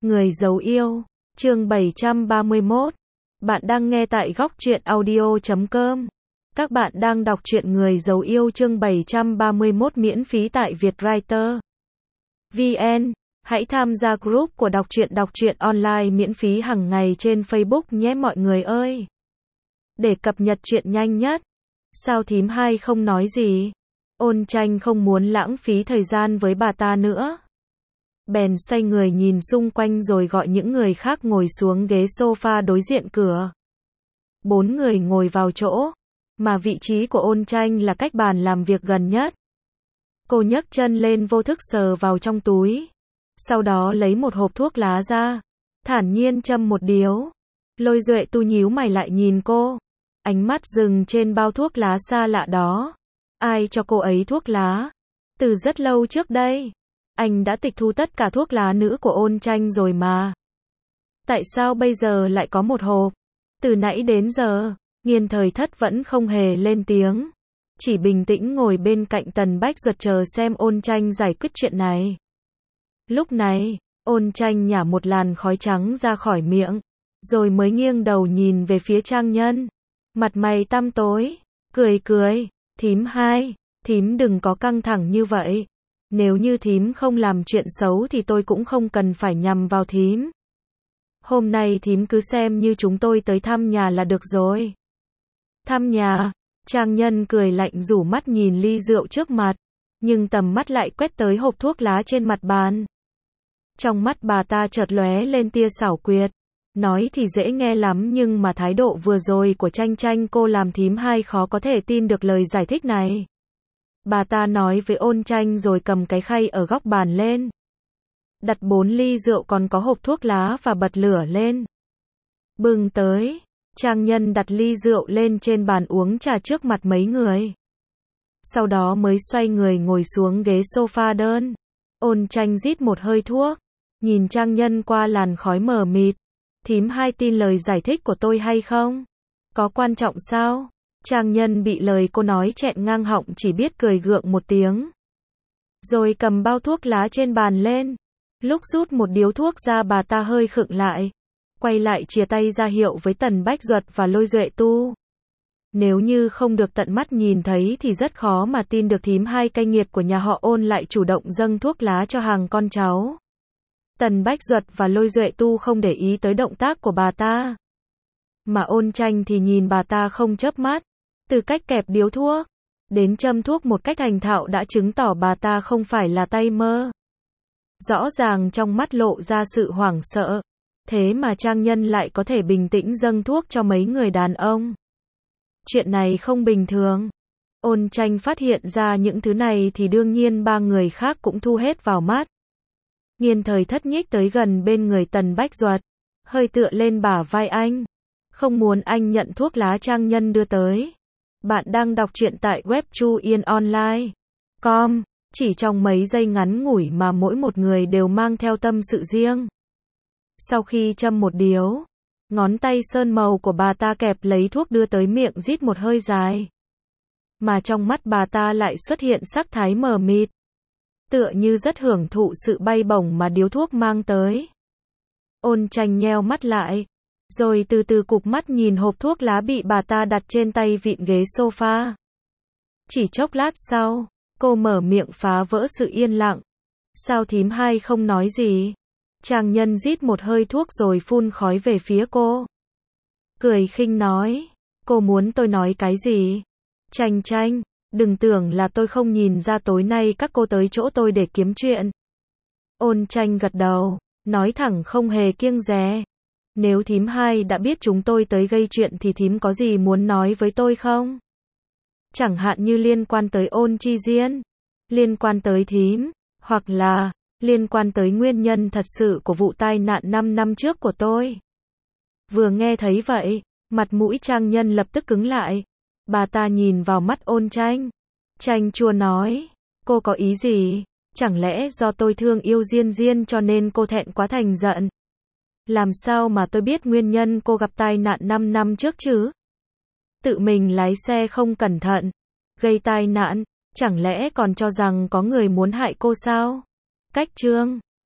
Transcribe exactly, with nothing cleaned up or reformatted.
Người giấu yêu, chương bảy trăm ba mươi mốt. Bạn đang nghe tại góc truyện audio chấm com. Các bạn đang đọc truyện Người giấu yêu chương bảy trăm ba mươi mốt miễn phí tại Vietwriter vê en. Hãy tham gia group của đọc truyện đọc truyện online miễn phí hàng ngày trên Facebook nhé mọi người ơi. Để cập nhật truyện nhanh nhất. Sao thím hai không nói gì? Ôn Tranh không muốn lãng phí thời gian với bà ta nữa. Bèn xoay người nhìn xung quanh rồi gọi những người khác ngồi xuống ghế sofa đối diện cửa. Bốn người ngồi vào chỗ, mà vị trí của Ôn Tranh là cách bàn làm việc gần nhất. Cô nhấc chân lên vô thức sờ vào trong túi. Sau đó lấy một hộp thuốc lá ra, thản nhiên châm một điếu. Lôi Duệ Tu nhíu mày lại nhìn cô. Ánh mắt dừng trên bao thuốc lá xa lạ đó. Ai cho cô ấy thuốc lá? Từ rất lâu trước đây. Anh đã tịch thu tất cả thuốc lá nữ của Ôn Tranh rồi mà. Tại sao bây giờ lại có một hộp? Từ nãy đến giờ, Nghiên Thời Thất vẫn không hề lên tiếng. Chỉ bình tĩnh ngồi bên cạnh Tần Bách Duật chờ xem Ôn Tranh giải quyết chuyện này. Lúc này, Ôn Tranh nhả một làn khói trắng ra khỏi miệng, rồi mới nghiêng đầu nhìn về phía Trang Nhân. Mặt mày tăm tối, cười cười, thím hai, thím đừng có căng thẳng như vậy. Nếu như thím không làm chuyện xấu thì tôi cũng không cần phải nhằm vào thím. Hôm nay thím cứ xem như chúng tôi tới thăm nhà là được rồi. Thăm nhà? Trang Nhân cười lạnh rủ mắt nhìn ly rượu trước mặt, nhưng tầm mắt lại quét tới hộp thuốc lá trên mặt bàn. Trong mắt bà ta chợt lóe lên tia xảo quyệt. Nói thì dễ nghe lắm nhưng mà thái độ vừa rồi của Tranh Tranh cô làm thím hai khó có thể tin được lời giải thích này. Bà ta nói với Ôn Tranh rồi cầm cái khay ở góc bàn lên. Đặt bốn ly rượu còn có hộp thuốc lá và bật lửa lên. Bưng tới. Trang Nhân đặt ly rượu lên trên bàn uống trà trước mặt mấy người. Sau đó mới xoay người ngồi xuống ghế sofa đơn. Ôn Tranh rít một hơi thuốc. Nhìn Trang Nhân qua làn khói mờ mịt. Thím hai tin lời giải thích của tôi hay không? Có quan trọng sao? Trang Nhân bị lời cô nói chẹn ngang họng chỉ biết cười gượng một tiếng. Rồi cầm bao thuốc lá trên bàn lên. Lúc rút một điếu thuốc ra bà ta hơi khựng lại. Quay lại chìa tay ra hiệu với Tần Bách Duật và Lôi Duệ Tu. Nếu như không được tận mắt nhìn thấy thì rất khó mà tin được thím hai cay nghiệt của nhà họ Ôn lại chủ động dâng thuốc lá cho hàng con cháu. Tần Bách Duật và Lôi Duệ Tu không để ý tới động tác của bà ta. Mà Ôn Tranh thì nhìn bà ta không chớp mắt. Từ cách kẹp điếu thuốc, đến châm thuốc một cách thành thạo đã chứng tỏ bà ta không phải là tay mơ. Rõ ràng trong mắt lộ ra sự hoảng sợ. Thế mà Trang Nhân lại có thể bình tĩnh dâng thuốc cho mấy người đàn ông. Chuyện này không bình thường. Ôn Tranh phát hiện ra những thứ này thì đương nhiên ba người khác cũng thu hết vào mắt. Nghiên Thời Thất nhích tới gần bên người Tần Bách Duật, hơi tựa lên bả vai anh. Không muốn anh nhận thuốc lá Trang Nhân đưa tới. Bạn đang đọc truyện tại web chu yên online chấm com. Chỉ trong mấy giây ngắn ngủi mà mỗi một người đều mang theo tâm sự riêng. Sau khi châm một điếu, ngón tay sơn màu của bà ta kẹp lấy thuốc đưa tới miệng rít một hơi dài. Mà trong mắt bà ta lại xuất hiện sắc thái mờ mịt. Tựa như rất hưởng thụ sự bay bổng mà điếu thuốc mang tới. Ôn Tranh nheo mắt lại. Rồi từ từ cụp mắt nhìn hộp thuốc lá bị bà ta đặt trên tay vịn ghế sofa. Chỉ chốc lát sau, cô mở miệng phá vỡ sự yên lặng. Sao thím hai không nói gì? Trang Nhân rít một hơi thuốc rồi phun khói về phía cô. Cười khinh nói. Cô muốn tôi nói cái gì? Tranh Tranh, đừng tưởng là tôi không nhìn ra tối nay các cô tới chỗ tôi để kiếm chuyện. Ôn Tranh gật đầu, nói thẳng không hề kiêng dè. Nếu thím hai đã biết chúng tôi tới gây chuyện thì thím có gì muốn nói với tôi không? Chẳng hạn như liên quan tới Ôn Chi Diên, liên quan tới thím, hoặc là liên quan tới nguyên nhân thật sự của vụ tai nạn năm năm trước của tôi. Vừa nghe thấy vậy, mặt mũi Trang Nhân lập tức cứng lại. Bà ta nhìn vào mắt Ôn Tranh. Tranh chua nói, cô có ý gì? Chẳng lẽ do tôi thương yêu Diên Diên cho nên cô thẹn quá thành giận? Làm sao mà tôi biết nguyên nhân cô gặp tai nạn năm năm trước chứ? Tự mình lái xe không cẩn thận, gây tai nạn, chẳng lẽ còn cho rằng có người muốn hại cô sao? Cách chương